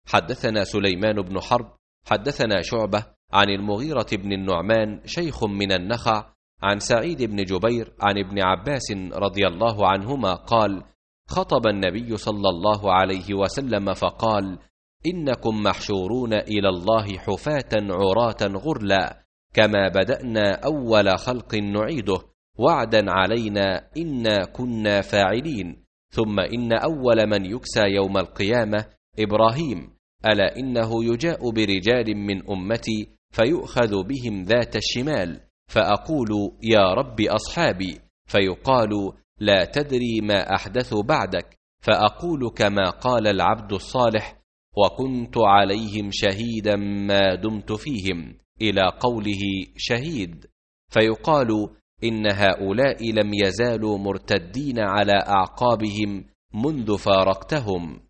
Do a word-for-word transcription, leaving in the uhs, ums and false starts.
حدثنا سليمان بن حرب حدثنا شعبة عن المغيرة بن النعمان شيخ من النخع عن سعيد بن جبير عن ابن عباس رضي الله عنهما قال: خطب النبي صلى الله عليه وسلم فقال: إنكم محشورون إلى الله حفاة عراة غرلا، كما بدأنا أول خلق نعيده، وعدا علينا إنا كنا فاعلين. ثم إن أول من يكسى يوم القيامة إبراهيم، ألا إنه يجاء برجال من أمتي فيؤخذ بهم ذات الشمال، فأقول: يا رب أصحابي، فيقال: لا تدري ما أحدث بعدك، فأقول كما قال العبد الصالح: وكنت عليهم شهيدا ما دمت فيهم، إلى قوله شهيد. فيقال: إن هؤلاء لم يزالوا مرتدين على أعقابهم منذ فارقتهم.